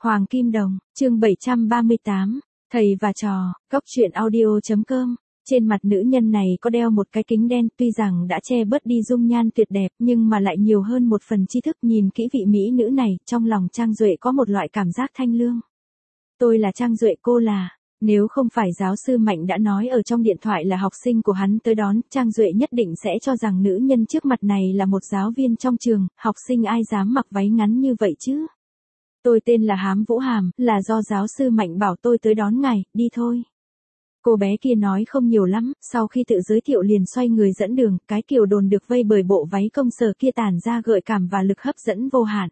Hoàng Kim Đồng, chương 738, thầy và trò, góc truyện audio.com. Trên mặt nữ nhân này có đeo một cái kính đen, tuy rằng đã che bớt đi dung nhan tuyệt đẹp, nhưng mà lại nhiều hơn một phần tri thức. Nhìn kỹ vị mỹ nữ này, trong lòng Trang Duệ có một loại cảm giác thanh lương. Tôi là Trang Duệ, cô là... Nếu không phải giáo sư Mạnh đã nói ở trong điện thoại là học sinh của hắn tới đón, Trang Duệ nhất định sẽ cho rằng nữ nhân trước mặt này là một giáo viên trong trường, học sinh ai dám mặc váy ngắn như vậy chứ. Tôi tên là Hám Vũ Hàm, là do giáo sư Mạnh bảo tôi tới đón ngài, đi thôi. Cô bé kia nói không nhiều lắm, sau khi tự giới thiệu liền xoay người dẫn đường, cái kiểu đồn được vây bởi bộ váy công sở kia tản ra gợi cảm và lực hấp dẫn vô hạn.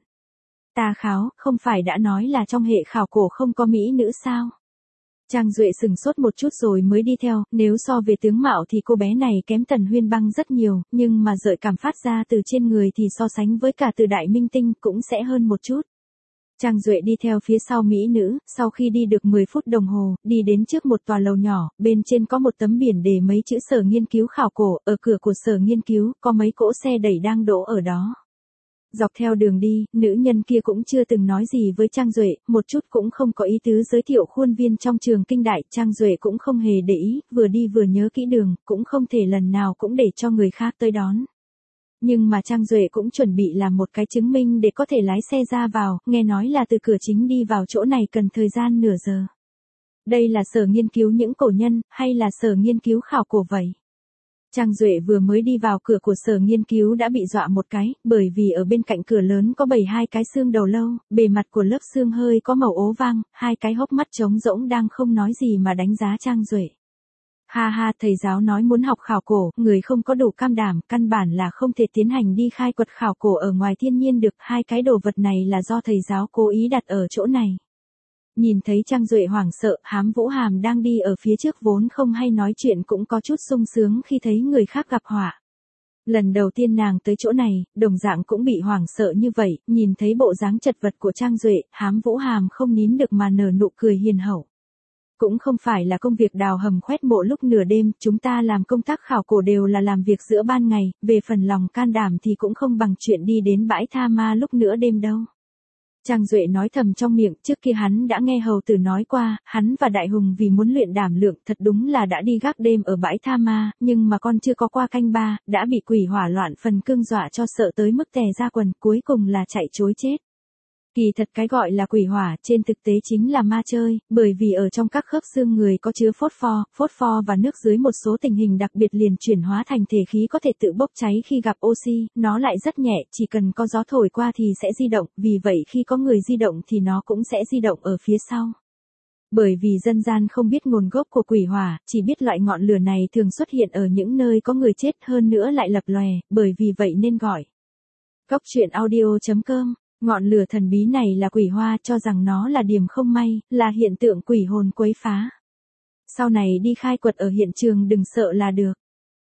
Ta kháo, không phải đã nói là trong hệ khảo cổ không có mỹ nữ sao? Trang Duệ sừng sốt một chút rồi mới đi theo, nếu so về tướng mạo thì cô bé này kém Tần Huyên Băng rất nhiều, nhưng mà gợi cảm phát ra từ trên người thì so sánh với cả từ đại minh tinh cũng sẽ hơn một chút. Trang Duệ đi theo phía sau mỹ nữ, sau khi đi được 10 phút đồng hồ, đi đến trước một tòa lầu nhỏ, bên trên có một tấm biển để mấy chữ Sở Nghiên cứu khảo cổ, ở cửa của Sở Nghiên cứu, có mấy cỗ xe đẩy đang đỗ ở đó. Dọc theo đường đi, nữ nhân kia cũng chưa từng nói gì với Trang Duệ, một chút cũng không có ý tứ giới thiệu khuôn viên trong trường kinh đại, Trang Duệ cũng không hề để ý, vừa đi vừa nhớ kỹ đường, cũng không thể lần nào cũng để cho người khác tới đón. Nhưng mà Trang Duệ cũng chuẩn bị làm một cái chứng minh để có thể lái xe ra vào, nghe nói là từ cửa chính đi vào chỗ này cần thời gian nửa giờ. Đây là sở nghiên cứu những cổ nhân, hay là sở nghiên cứu khảo cổ vậy? Trang Duệ vừa mới đi vào cửa của sở nghiên cứu đã bị dọa một cái, bởi vì ở bên cạnh cửa lớn có 72 cái xương đầu lâu, bề mặt của lớp xương hơi có màu ố vàng, hai cái hốc mắt trống rỗng đang không nói gì mà đánh giá Trang Duệ. Ha ha, thầy giáo nói muốn học khảo cổ, người không có đủ cam đảm, căn bản là không thể tiến hành đi khai quật khảo cổ ở ngoài thiên nhiên được, hai cái đồ vật này là do thầy giáo cố ý đặt ở chỗ này. Nhìn thấy Trang Duệ hoảng sợ, Hám Vũ Hàm đang đi ở phía trước vốn không hay nói chuyện cũng có chút sung sướng khi thấy người khác gặp họa. Lần đầu tiên nàng tới chỗ này, đồng dạng cũng bị hoảng sợ như vậy, nhìn thấy bộ dáng chật vật của Trang Duệ, Hám Vũ Hàm không nín được mà nở nụ cười hiền hậu. Cũng không phải là công việc đào hầm khoét mộ lúc nửa đêm, chúng ta làm công tác khảo cổ đều là làm việc giữa ban ngày, về phần lòng can đảm thì cũng không bằng chuyện đi đến bãi tha ma lúc nửa đêm đâu. Trang Duệ nói thầm trong miệng, trước kia hắn đã nghe hầu tử nói qua, hắn và Đại Hùng vì muốn luyện đảm lượng thật đúng là đã đi gác đêm ở bãi tha ma, nhưng mà con chưa có qua canh ba, đã bị quỷ hỏa loạn phần cương dọa cho sợ tới mức tè ra quần, cuối cùng là chạy trối chết. Kỳ thật cái gọi là quỷ hỏa trên thực tế chính là ma chơi, bởi vì ở trong các khớp xương người có chứa phốt pho và nước dưới một số tình hình đặc biệt liền chuyển hóa thành thể khí có thể tự bốc cháy khi gặp oxy, nó lại rất nhẹ, chỉ cần có gió thổi qua thì sẽ di động, vì vậy khi có người di động thì nó cũng sẽ di động ở phía sau. Bởi vì dân gian không biết nguồn gốc của quỷ hỏa, chỉ biết loại ngọn lửa này thường xuất hiện ở những nơi có người chết hơn nữa lại lập lòe, bởi vì vậy nên gọi. Góc truyện audio.com. Ngọn lửa thần bí này là quỷ hoa, cho rằng nó là điểm không may, là hiện tượng quỷ hồn quấy phá. Sau này đi khai quật ở hiện trường đừng sợ là được.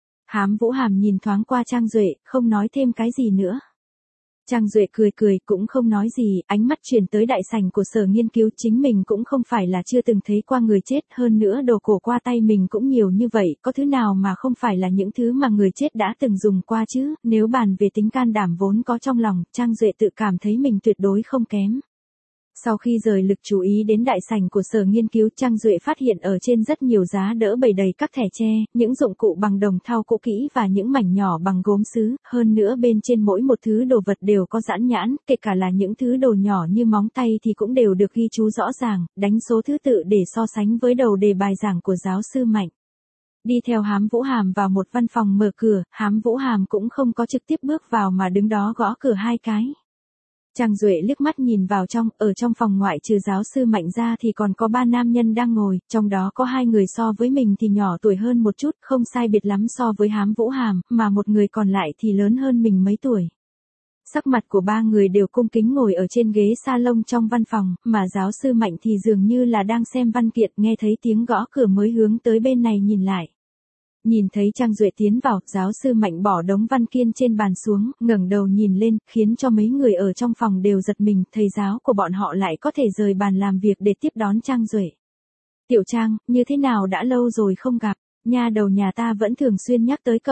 Hám Vũ Hàm nhìn thoáng qua Trang Duệ, không nói thêm cái gì nữa. Trang Duệ cười cũng không nói gì, ánh mắt chuyển tới đại sảnh của sở nghiên cứu, chính mình cũng không phải là chưa từng thấy qua người chết, hơn nữa đồ cổ qua tay mình cũng nhiều như vậy, có thứ nào mà không phải là những thứ mà người chết đã từng dùng qua chứ, nếu bàn về tính can đảm vốn có trong lòng, Trang Duệ tự cảm thấy mình tuyệt đối không kém. Sau khi rời lực chú ý đến đại sảnh của sở nghiên cứu, Trang Duệ phát hiện ở trên rất nhiều giá đỡ bày đầy các thẻ tre, những dụng cụ bằng đồng thau cũ kỹ và những mảnh nhỏ bằng gốm sứ, hơn nữa bên trên mỗi một thứ đồ vật đều có dãn nhãn, kể cả là những thứ đồ nhỏ như móng tay thì cũng đều được ghi chú rõ ràng, đánh số thứ tự để so sánh với đầu đề bài giảng của giáo sư Mạnh. Đi theo Hám Vũ Hàm vào một văn phòng mở cửa, Hám Vũ Hàm cũng không có trực tiếp bước vào mà đứng đó gõ cửa hai cái. Trang Duệ liếc mắt nhìn vào trong, ở trong phòng ngoại trừ giáo sư Mạnh ra thì còn có 3 nam nhân đang ngồi, trong đó có 2 người so với mình thì nhỏ tuổi hơn một chút, không sai biệt lắm so với Hám Vũ Hàm, mà một người còn lại thì lớn hơn mình mấy tuổi. Sắc mặt của 3 người đều cung kính ngồi ở trên ghế salon trong văn phòng, mà giáo sư Mạnh thì dường như là đang xem văn kiện, nghe thấy tiếng gõ cửa mới hướng tới bên này nhìn lại. Nhìn thấy Trang Duệ tiến vào, giáo sư Mạnh bỏ đống văn kiện trên bàn xuống, ngẩng đầu nhìn lên, khiến cho mấy người ở trong phòng đều giật mình, thầy giáo của bọn họ lại có thể rời bàn làm việc để tiếp đón Trang Duệ. Tiểu Trang, như thế nào đã lâu rồi không gặp, nha đầu nhà ta vẫn thường xuyên nhắc tới cậu.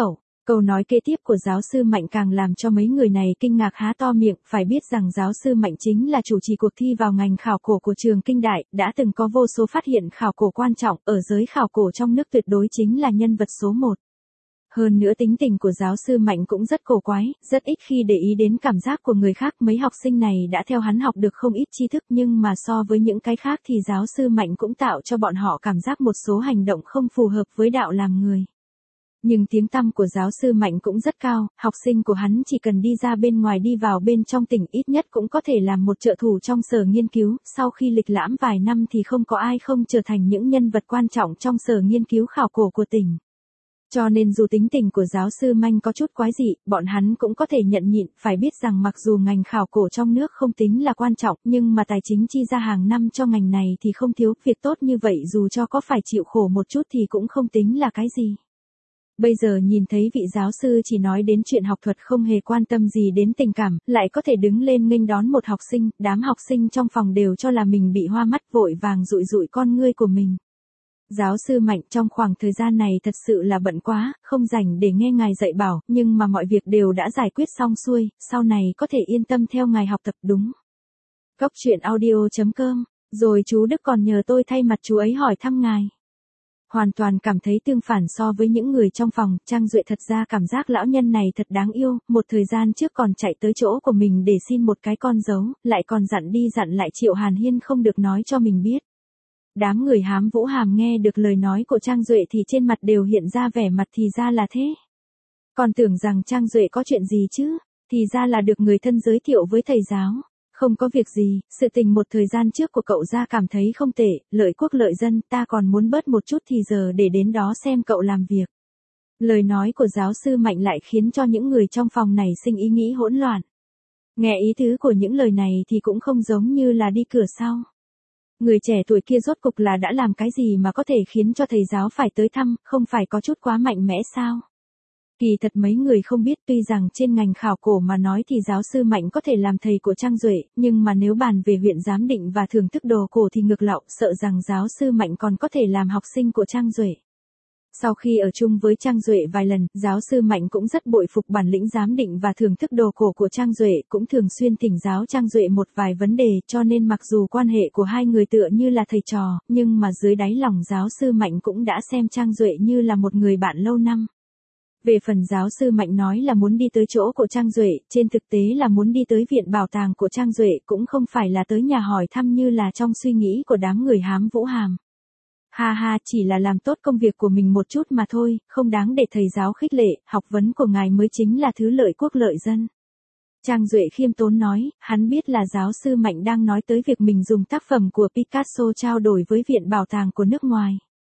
Câu nói kế tiếp của giáo sư Mạnh càng làm cho mấy người này kinh ngạc há to miệng, phải biết rằng giáo sư Mạnh chính là chủ trì cuộc thi vào ngành khảo cổ của trường Kinh Đại, đã từng có vô số phát hiện khảo cổ quan trọng, ở giới khảo cổ trong nước tuyệt đối chính là nhân vật số 1. Hơn nữa tính tình của giáo sư Mạnh cũng rất cổ quái, rất ít khi để ý đến cảm giác của người khác. Mấy học sinh này đã theo hắn học được không ít tri thức, nhưng mà so với những cái khác thì giáo sư Mạnh cũng tạo cho bọn họ cảm giác một số hành động không phù hợp với đạo làm người. Nhưng tiếng tăm của giáo sư Mạnh cũng rất cao, học sinh của hắn chỉ cần đi ra bên ngoài đi vào bên trong tỉnh ít nhất cũng có thể làm một trợ thủ trong sở nghiên cứu, sau khi lịch lãm vài năm thì không có ai không trở thành những nhân vật quan trọng trong sở nghiên cứu khảo cổ của tỉnh. Cho nên dù tính tình của giáo sư Mạnh có chút quái dị, bọn hắn cũng có thể nhận nhịn, phải biết rằng mặc dù ngành khảo cổ trong nước không tính là quan trọng, nhưng mà tài chính chi ra hàng năm cho ngành này thì không thiếu, việc tốt như vậy dù cho có phải chịu khổ một chút thì cũng không tính là cái gì. Bây giờ nhìn thấy vị giáo sư chỉ nói đến chuyện học thuật không hề quan tâm gì đến tình cảm, lại có thể đứng lên nghênh đón một học sinh, đám học sinh trong phòng đều cho là mình bị hoa mắt, vội vàng dụi dụi con ngươi của mình. Giáo sư Mạnh trong khoảng thời gian này thật sự là bận quá, không rảnh để nghe ngài dạy bảo, nhưng mà mọi việc đều đã giải quyết xong xuôi, sau này có thể yên tâm theo ngài học tập đúng. Góc truyện audio.com, rồi chú Đức còn nhờ tôi thay mặt chú ấy hỏi thăm ngài. Hoàn toàn cảm thấy tương phản so với những người trong phòng, Trang Duệ thật ra cảm giác lão nhân này thật đáng yêu, một thời gian trước còn chạy tới chỗ của mình để xin một cái con dấu, lại còn dặn đi dặn lại Triệu Hàn Hiên không được nói cho mình biết. Đám người hám Vũ Hàm nghe được lời nói của Trang Duệ thì trên mặt đều hiện ra vẻ mặt thì ra là thế. Còn tưởng rằng Trang Duệ có chuyện gì chứ, thì ra là được người thân giới thiệu với thầy giáo. Không có việc gì, sự tình một thời gian trước của cậu ra cảm thấy không tệ, lợi quốc lợi dân, ta còn muốn bớt một chút thì giờ để đến đó xem cậu làm việc. Lời nói của giáo sư Mạnh lại khiến cho những người trong phòng này sinh ý nghĩ hỗn loạn. Nghe ý tứ của những lời này thì cũng không giống như là đi cửa sau. Người trẻ tuổi kia rốt cục là đã làm cái gì mà có thể khiến cho thầy giáo phải tới thăm, không phải có chút quá mạnh mẽ sao? Kỳ thật mấy người không biết, tuy rằng trên ngành khảo cổ mà nói thì giáo sư Mạnh có thể làm thầy của Trang Duệ, nhưng mà nếu bàn về huyện giám định và thưởng thức đồ cổ thì ngược lại, sợ rằng giáo sư Mạnh còn có thể làm học sinh của Trang Duệ. Sau khi ở chung với Trang Duệ vài lần, giáo sư Mạnh cũng rất bội phục bản lĩnh giám định và thưởng thức đồ cổ của Trang Duệ, cũng thường xuyên thỉnh giáo Trang Duệ một vài vấn đề, cho nên mặc dù quan hệ của hai người tựa như là thầy trò, nhưng mà dưới đáy lòng giáo sư Mạnh cũng đã xem Trang Duệ như là một người bạn lâu năm. Về phần giáo sư Mạnh nói là muốn đi tới chỗ của Trang Duệ, trên thực tế là muốn đi tới viện bảo tàng của Trang Duệ, cũng không phải là tới nhà hỏi thăm như là trong suy nghĩ của đám người hám Vũ Hàm. Ha ha, chỉ là làm tốt công việc của mình một chút mà thôi, không đáng để thầy giáo khích lệ, học vấn của ngài mới chính là thứ lợi quốc lợi dân. Trang Duệ khiêm tốn nói, hắn biết là giáo sư Mạnh đang nói tới việc mình dùng tác phẩm của Picasso trao đổi với viện bảo tàng của nước ngoài.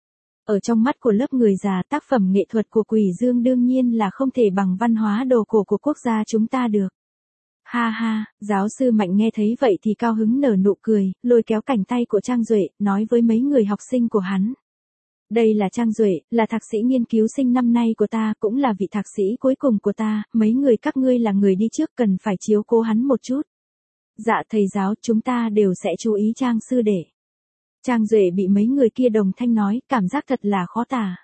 Ở trong mắt của lớp người già, tác phẩm nghệ thuật của Quỷ Dương đương nhiên là không thể bằng văn hóa đồ cổ của quốc gia chúng ta được. Ha ha, giáo sư Mạnh nghe thấy vậy thì cao hứng nở nụ cười, lôi kéo cánh tay của Trang Duệ, nói với mấy người học sinh của hắn. Đây là Trang Duệ, là thạc sĩ nghiên cứu sinh năm nay của ta, cũng là vị thạc sĩ cuối cùng của ta, mấy người các ngươi là người đi trước cần phải chiếu cố hắn một chút. Dạ thầy giáo, chúng ta đều sẽ chú ý Trang sư đệ. Trang Duệ bị mấy người kia đồng thanh nói, cảm giác thật là khó tả.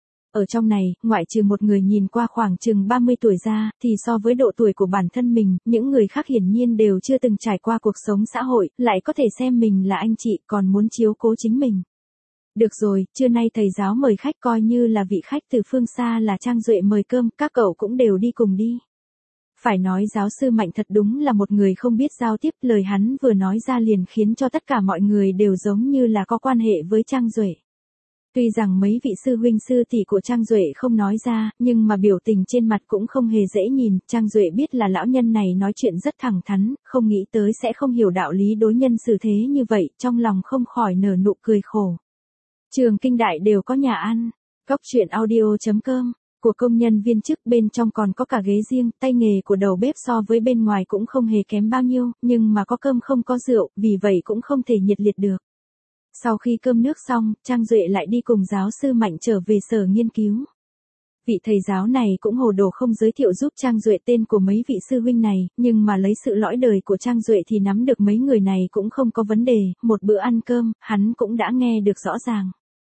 Ở trong này, ngoại trừ một người nhìn qua khoảng chừng 30 tuổi ra, thì so với độ tuổi của bản thân mình, những người khác hiển nhiên đều chưa từng trải qua cuộc sống xã hội, lại có thể xem mình là anh chị, còn muốn chiếu cố chính mình. Được rồi, trưa nay thầy giáo mời khách coi như là vị khách từ phương xa là Trang Duệ mời cơm, các cậu cũng đều đi cùng đi. Phải nói giáo sư Mạnh thật đúng là một người không biết giao tiếp, lời hắn vừa nói ra liền khiến cho tất cả mọi người đều giống như là có quan hệ với Trang Duệ. Tuy rằng mấy vị sư huynh sư tỷ của Trang Duệ không nói ra, nhưng mà biểu tình trên mặt cũng không hề dễ nhìn, Trang Duệ biết là lão nhân này nói chuyện rất thẳng thắn, không nghĩ tới sẽ không hiểu đạo lý đối nhân xử thế như vậy, trong lòng không khỏi nở nụ cười khổ. Trường Kinh Đại đều có nhà ăn, góc truyện audio.com. Của công nhân viên chức, bên trong còn có cả ghế riêng, tay nghề của đầu bếp so với bên ngoài cũng không hề kém bao nhiêu, nhưng mà có cơm không có rượu, vì vậy cũng không thể nhiệt liệt được. Sau khi cơm nước xong, Trang Duệ lại đi cùng giáo sư Mạnh trở về sở nghiên cứu. Vị thầy giáo này cũng hồ đồ không giới thiệu giúp Trang Duệ tên của mấy vị sư huynh này, nhưng mà lấy sự lõi đời của Trang Duệ thì nắm được mấy người này cũng không có vấn đề, một bữa ăn cơm, hắn cũng đã nghe được rõ ràng.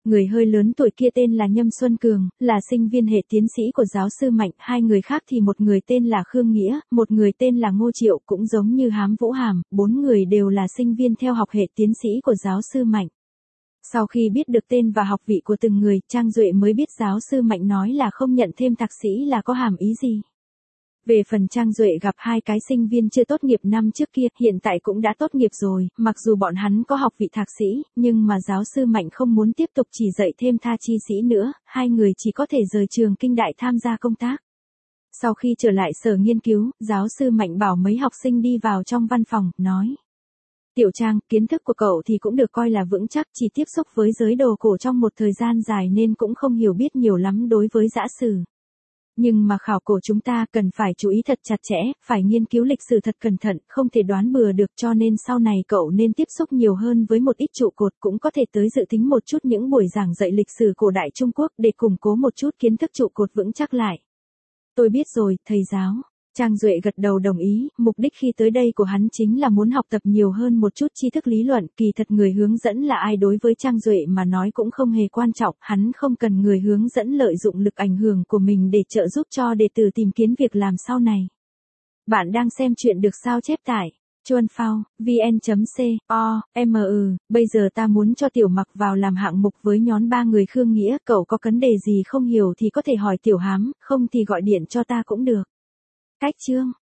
Người hơi lớn tuổi kia tên là Nhâm Xuân Cường, là sinh viên hệ tiến sĩ của giáo sư Mạnh, hai người khác thì một người tên là Khương Nghĩa, một người tên là Ngô Triệu cũng giống như Hám Vũ Hàm, bốn người đều là sinh viên theo học hệ tiến sĩ của giáo sư Mạnh. Sau khi biết được tên và học vị của từng người, Trang Duệ mới biết giáo sư Mạnh nói là không nhận thêm thạc sĩ là có hàm ý gì. Về phần Trang Duệ gặp hai cái sinh viên chưa tốt nghiệp năm trước kia, hiện tại cũng đã tốt nghiệp rồi, mặc dù bọn hắn có học vị thạc sĩ, nhưng mà giáo sư Mạnh không muốn tiếp tục chỉ dạy thêm tha chi sĩ nữa, hai người chỉ có thể rời trường Kinh Đại tham gia công tác. Sau khi trở lại sở nghiên cứu, giáo sư Mạnh bảo mấy học sinh đi vào trong văn phòng, nói. Tiểu Trang, kiến thức của cậu thì cũng được coi là vững chắc, chỉ tiếp xúc với giới đồ cổ trong một thời gian dài nên cũng không hiểu biết nhiều lắm đối với dã sử. Nhưng mà khảo cổ chúng ta cần phải chú ý thật chặt chẽ, phải nghiên cứu lịch sử thật cẩn thận, không thể đoán bừa được, cho nên sau này cậu nên tiếp xúc nhiều hơn với một ít trụ cột, cũng có thể tới dự tính một chút những buổi giảng dạy lịch sử cổ đại Trung Quốc để củng cố một chút kiến thức trụ cột vững chắc lại. Tôi biết rồi, thầy giáo. Trang Duệ gật đầu đồng ý, mục đích khi tới đây của hắn chính là muốn học tập nhiều hơn một chút tri thức lý luận, kỳ thật người hướng dẫn là ai đối với Trang Duệ mà nói cũng không hề quan trọng, hắn không cần người hướng dẫn lợi dụng lực ảnh hưởng của mình để trợ giúp cho đệ tử tìm kiếm việc làm sau này. Bạn đang xem chuyện được sao chép tại Chuan Phao, vn.co.mu, bây giờ ta muốn cho Tiểu Mặc vào làm hạng mục với nhóm 3 người Khương Nghĩa, cậu có vấn đề gì không hiểu thì có thể hỏi Tiểu Hám, không thì gọi điện cho ta cũng được. Cách chương